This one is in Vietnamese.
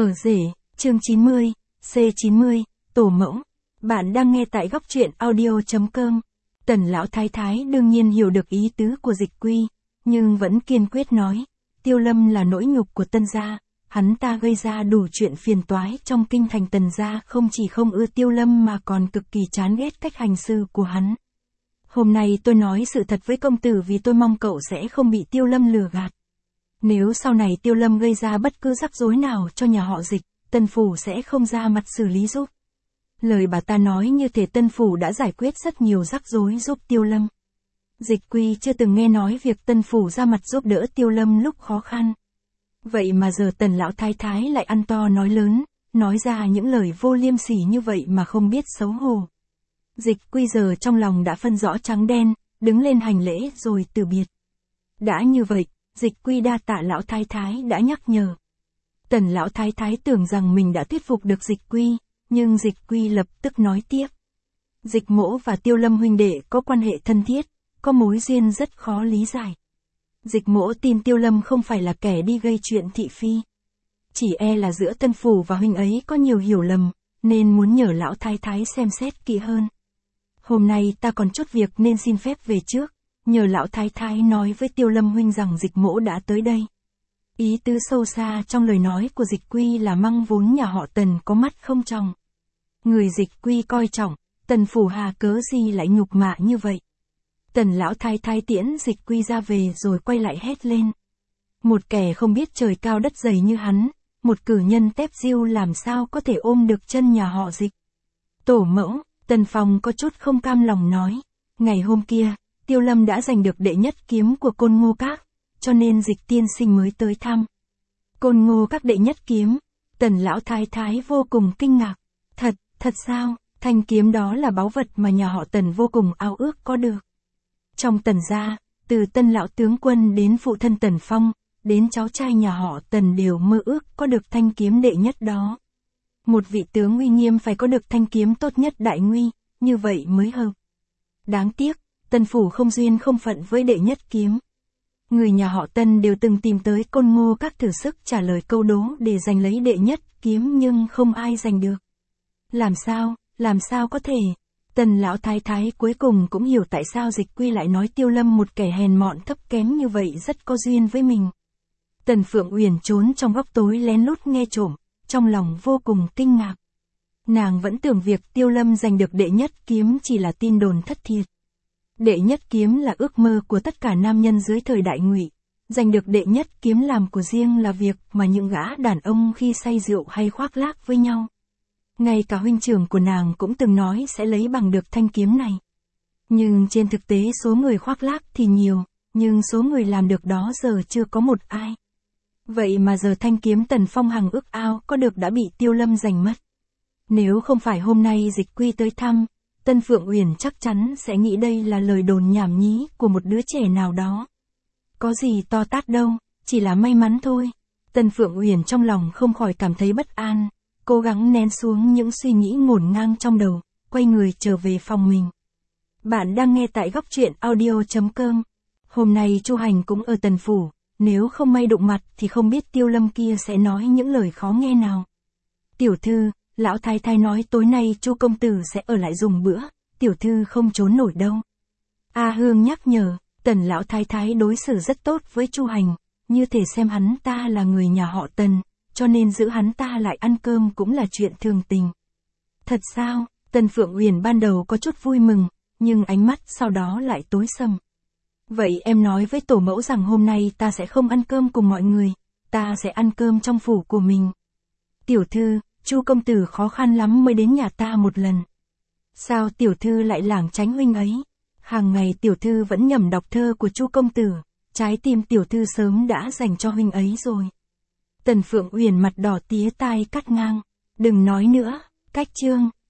Ở rể, chương 90, C90, tổ mẫu. Bạn đang nghe tại góc truyện audio.com. Tần lão thái thái đương nhiên hiểu được ý tứ của Dịch Quy, nhưng vẫn kiên quyết nói, Tiêu Lâm là nỗi nhục của Tân gia, hắn ta gây ra đủ chuyện phiền toái trong kinh thành Tần gia, không chỉ không ưa Tiêu Lâm mà còn cực kỳ chán ghét cách hành xử của hắn. Hôm nay tôi nói sự thật với công tử vì tôi mong cậu sẽ không bị Tiêu Lâm lừa gạt. Nếu sau này Tiêu Lâm gây ra bất cứ rắc rối nào cho nhà họ Dịch, Tân Phủ sẽ không ra mặt xử lý giúp. Lời bà ta nói như thể Tân Phủ đã giải quyết rất nhiều rắc rối giúp Tiêu Lâm. Dịch Quy chưa từng nghe nói việc Tân Phủ ra mặt giúp đỡ Tiêu Lâm lúc khó khăn. Vậy mà giờ Tần lão thái thái lại ăn to nói lớn, nói ra những lời vô liêm sỉ như vậy mà không biết xấu hổ. Dịch Quy giờ trong lòng đã phân rõ trắng đen, đứng lên hành lễ rồi từ biệt. Đã như vậy, Dịch Quy đa tạ lão thái thái đã nhắc nhở. Tần lão thái thái tưởng rằng mình đã thuyết phục được Dịch Quy, nhưng Dịch Quy lập tức nói tiếp. Dịch Mỗ và Tiêu Lâm huynh đệ có quan hệ thân thiết, có mối duyên rất khó lý giải. Dịch Mỗ tin Tiêu Lâm không phải là kẻ đi gây chuyện thị phi. Chỉ e là giữa Tân Phủ và huynh ấy có nhiều hiểu lầm, nên muốn nhờ lão thái thái xem xét kỹ hơn. Hôm nay ta còn chút việc nên xin phép về trước, nhờ lão thái thái nói với Tiêu Lâm huynh rằng Dịch Mỗ đã tới đây. Ý tứ sâu xa trong lời nói của Dịch Quy là măng vốn nhà họ Tần có mắt không tròng. Người Dịch Quy coi trọng, Tần Phủ hà cớ gì lại nhục mạ như vậy. Tần lão thái thái tiễn Dịch Quy ra về rồi quay lại hét lên. Một kẻ không biết trời cao đất dày như hắn, một cử nhân tép diêu làm sao có thể ôm được chân nhà họ Dịch. Tổ mẫu, Tần Phong có chút không cam lòng nói. Ngày hôm kia, Tiêu Lâm đã giành được đệ nhất kiếm của Côn Ngô Các, cho nên Dịch tiên sinh mới tới thăm. Côn Ngô Các đệ nhất kiếm, Tần lão thái thái vô cùng kinh ngạc. Thật sao, thanh kiếm đó là báu vật mà nhà họ Tần vô cùng ao ước có được. Trong Tần gia, từ Tân lão tướng quân đến phụ thân Tần Phong, đến cháu trai nhà họ Tần đều mơ ước có được thanh kiếm đệ nhất đó. Một vị tướng uy nghiêm phải có được thanh kiếm tốt nhất đại nguy, như vậy mới hợp. Đáng tiếc, Tần Phủ không duyên không phận với đệ nhất kiếm. Người nhà họ Tần đều từng tìm tới Côn Ngô Các thử sức trả lời câu đố để giành lấy đệ nhất kiếm nhưng không ai giành được. Làm sao có thể? Tần lão thái thái cuối cùng cũng hiểu tại sao Dịch Quy lại nói Tiêu Lâm một kẻ hèn mọn thấp kém như vậy rất có duyên với mình. Tần Phượng Uyển trốn trong góc tối lén lút nghe trộm, trong lòng vô cùng kinh ngạc. Nàng vẫn tưởng việc Tiêu Lâm giành được đệ nhất kiếm chỉ là tin đồn thất thiệt. Đệ nhất kiếm là ước mơ của tất cả nam nhân dưới thời Đại Ngụy, giành được đệ nhất kiếm làm của riêng là việc mà những gã đàn ông khi say rượu hay khoác lác với nhau. Ngay cả huynh trưởng của nàng cũng từng nói sẽ lấy bằng được thanh kiếm này. Nhưng trên thực tế số người khoác lác thì nhiều, nhưng số người làm được đó giờ chưa có một ai. Vậy mà giờ thanh kiếm Tần Phong hằng ước ao có được đã bị Tiêu Lâm giành mất. Nếu không phải hôm nay Dịch Quy tới thăm, Tân Phượng Uyển chắc chắn sẽ nghĩ đây là lời đồn nhảm nhí của một đứa trẻ nào đó. Có gì to tát đâu, chỉ là may mắn thôi. Tân Phượng Uyển trong lòng không khỏi cảm thấy bất an, cố gắng nén xuống những suy nghĩ ngổn ngang trong đầu, quay người trở về phòng mình. Bạn đang nghe tại góc truyện audio.com. Hôm nay Chu Hành cũng ở Tần Phủ, nếu không may đụng mặt thì không biết Tiêu Lâm kia sẽ nói những lời khó nghe nào. Tiểu thư, lão thái thái nói tối nay Chu công tử sẽ ở lại dùng bữa, tiểu thư không trốn nổi đâu. A Hương nhắc nhở, Tần lão thái thái đối xử rất tốt với Chu Hành, như thể xem hắn ta là người nhà họ Tần, cho nên giữ hắn ta lại ăn cơm cũng là chuyện thường tình. Thật sao? Tần Phượng Uyển ban đầu có chút vui mừng, nhưng ánh mắt sau đó lại tối sầm. Vậy em nói với tổ mẫu rằng hôm nay ta sẽ không ăn cơm cùng mọi người, ta sẽ ăn cơm trong phủ của mình. Tiểu thư, Chu công tử khó khăn lắm mới đến nhà ta một lần. Sao tiểu thư lại lảng tránh huynh ấy? Hàng ngày tiểu thư vẫn nhẩm đọc thơ của Chu công tử, trái tim tiểu thư sớm đã dành cho huynh ấy rồi. Tần Phượng Uyển mặt đỏ tía tai cắt ngang. Đừng nói nữa, cách chương.